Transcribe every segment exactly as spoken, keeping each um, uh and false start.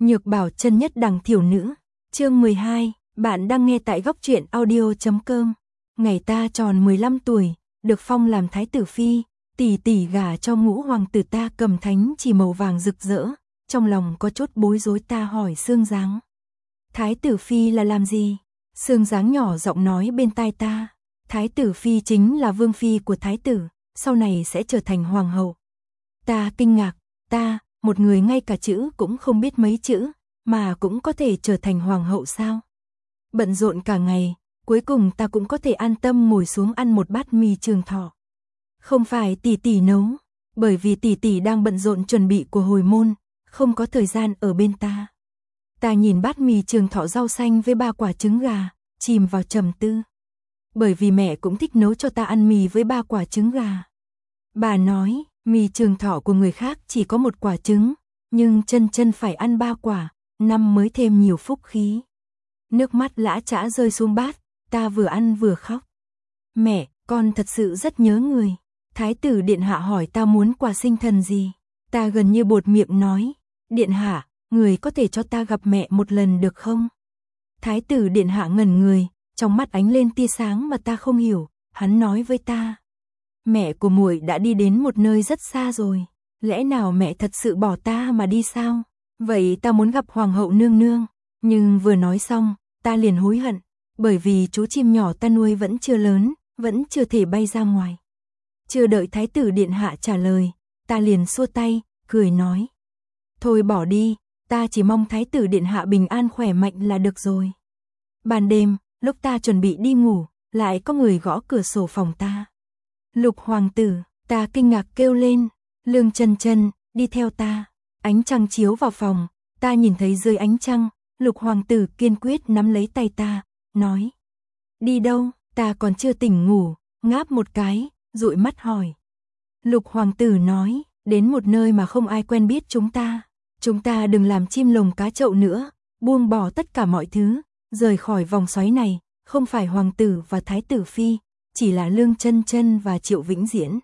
Nhược bảo chân nhất đẳng thiểu nữ. Chương mười hai, bạn đang nghe tại góc truyện audio chấm com. Ngày ta tròn mười lăm tuổi, được phong làm thái tử phi, tỷ tỷ gả cho ngũ hoàng tử, ta cầm thánh chỉ màu vàng rực rỡ, trong lòng có chút bối rối. Ta hỏi Sương Giáng, thái tử phi là làm gì? Sương Giáng nhỏ giọng nói bên tai ta, thái tử phi chính là vương phi của thái tử, sau này sẽ trở thành hoàng hậu. Ta kinh ngạc, ta, một người ngay cả chữ cũng không biết mấy chữ, mà cũng có thể trở thành hoàng hậu sao? Bận rộn cả ngày, cuối cùng ta cũng có thể an tâm ngồi xuống ăn một bát mì Trường Thọ. Không phải tỷ tỷ nấu, bởi vì tỷ tỷ đang bận rộn chuẩn bị của hồi môn, không có thời gian ở bên ta. Ta nhìn bát mì Trường Thọ rau xanh với ba quả trứng gà, chìm vào trầm tư. Bởi vì mẹ cũng thích nấu cho ta ăn mì với ba quả trứng gà. Bà nói, mì Trường Thọ của người khác chỉ có một quả trứng, nhưng chân chân phải ăn ba quả, năm mới thêm nhiều phúc khí. Nước mắt lã chã rơi xuống bát, ta vừa ăn vừa khóc. Mẹ, con thật sự rất nhớ người. Thái tử điện hạ hỏi ta muốn quà sinh thần gì. Ta gần như buột miệng nói, điện hạ, người có thể cho ta gặp mẹ một lần được không? Thái tử điện hạ ngẩn người, trong mắt ánh lên tia sáng mà ta không hiểu. Hắn nói với ta, mẹ của muội đã đi đến một nơi rất xa rồi. Lẽ nào mẹ thật sự bỏ ta mà đi sao? Vậy ta muốn gặp hoàng hậu nương nương. Nhưng vừa nói xong, ta liền hối hận, bởi vì chú chim nhỏ ta nuôi vẫn chưa lớn, vẫn chưa thể bay ra ngoài. Chưa đợi thái tử điện hạ trả lời, ta liền xua tay, cười nói, thôi bỏ đi, ta chỉ mong thái tử điện hạ bình an khỏe mạnh là được rồi. Ban đêm, lúc ta chuẩn bị đi ngủ, lại có người gõ cửa sổ phòng ta. Lục hoàng tử, ta kinh ngạc kêu lên, Lương Chân Chân, đi theo ta. Ánh trăng chiếu vào phòng, ta nhìn thấy dưới ánh trăng, Lục hoàng tử kiên quyết nắm lấy tay ta, nói, đi đâu? Ta còn chưa tỉnh ngủ, ngáp một cái, dụi mắt hỏi. Lục hoàng tử nói, đến một nơi mà không ai quen biết chúng ta. Chúng ta đừng làm chim lồng cá chậu nữa, buông bỏ tất cả mọi thứ, rời khỏi vòng xoáy này. Không phải hoàng tử và thái tử phi, chỉ là Lương Chân Chân và Triệu Vĩnh Diễn.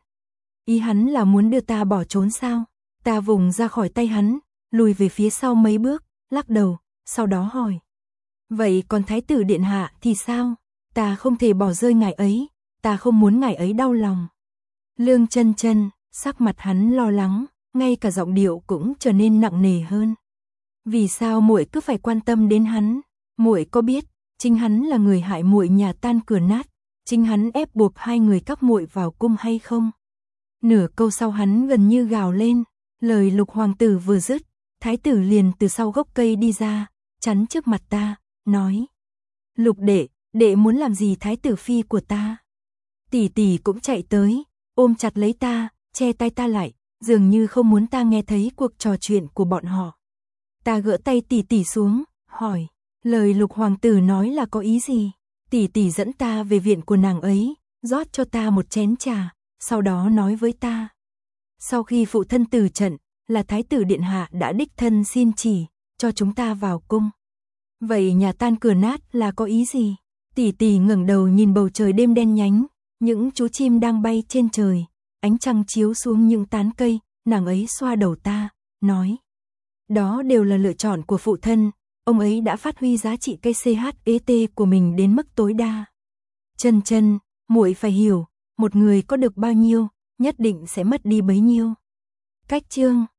Ý hắn là muốn đưa ta bỏ trốn sao? Ta vùng ra khỏi tay hắn, lùi về phía sau mấy bước, lắc đầu, sau đó hỏi, vậy còn thái tử điện hạ thì sao? Ta không thể bỏ rơi ngài ấy, ta không muốn ngài ấy đau lòng. Lương Chân Chân, sắc mặt hắn lo lắng, ngay cả giọng điệu cũng trở nên nặng nề hơn. Vì sao muội cứ phải quan tâm đến hắn? Muội có biết, chính hắn là người hại muội nhà tan cửa nát, chính hắn ép buộc hai người các muội vào cung hay không? Nửa câu sau hắn gần như gào lên, lời Lục hoàng tử vừa dứt, thái tử liền từ sau gốc cây đi ra, chắn trước mặt ta, nói, Lục đệ, đệ muốn làm gì thái tử phi của ta? Tỷ tỷ cũng chạy tới, ôm chặt lấy ta, che tay ta lại, dường như không muốn ta nghe thấy cuộc trò chuyện của bọn họ. Ta gỡ tay tỷ tỷ xuống, hỏi, lời Lục hoàng tử nói là có ý gì? Tỷ tỷ dẫn ta về viện của nàng ấy, rót cho ta một chén trà, sau đó nói với ta, sau khi phụ thân từ trận, là thái tử điện hạ đã đích thân xin chỉ cho chúng ta vào cung. Vậy nhà tan cửa nát là có ý gì? Tỷ tỷ ngẩng đầu nhìn bầu trời đêm đen nhánh, những chú chim đang bay trên trời, ánh trăng chiếu xuống những tán cây, nàng ấy xoa đầu ta, nói, đó đều là lựa chọn của phụ thân, ông ấy đã phát huy giá trị cây xê hát e tê của mình đến mức tối đa. Chân Chân, muội phải hiểu, một người có được bao nhiêu, nhất định sẽ mất đi bấy nhiêu. Cách chương